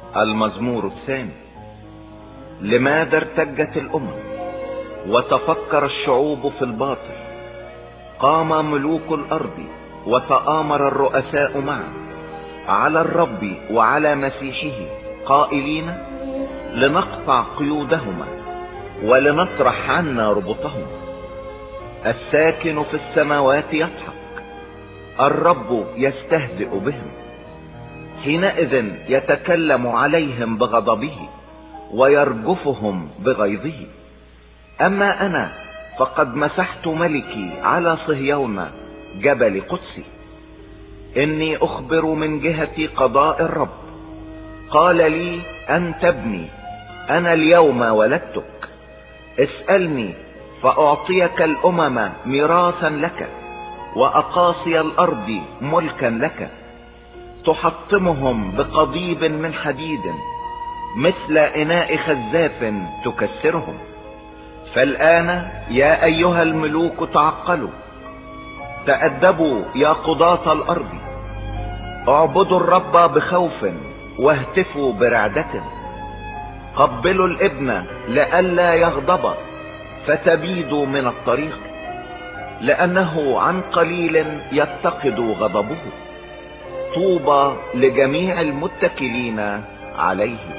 المزمور الثاني. لماذا ارتجت الامم وتفكر الشعوب في الباطل؟ قام ملوك الارض وتآمر الرؤساء معا على الرب وعلى مسيحه قائلين: لنقطع قيودهما ولنطرح عنا ربطهما. الساكن في السماوات يضحك، الرب يستهزئ بهم. حينئذ يتكلم عليهم بغضبه ويرجفهم بغيظه. اما انا فقد مسحت ملكي على صهيون جبل قدسي. اني اخبر من جهة قضاء الرب. قال لي: انت ابني، انا اليوم ولدتك. اسألني فاعطيك الامم ميراثا لك، واقاصي الارض ملكا لك. تحطمهم بقضيب من حديد، مثل اناء خزاف تكسرهم. فالآن يا ايها الملوك تعقلوا، تأدبوا يا قضاة الارض. اعبدوا الرب بخوف واهتفوا برعدة. قبلوا الابن لئلا يغضب فتبيدوا من الطريق، لانه عن قليل يتقد غضبه. طوبى لجميع المتكلين عليه.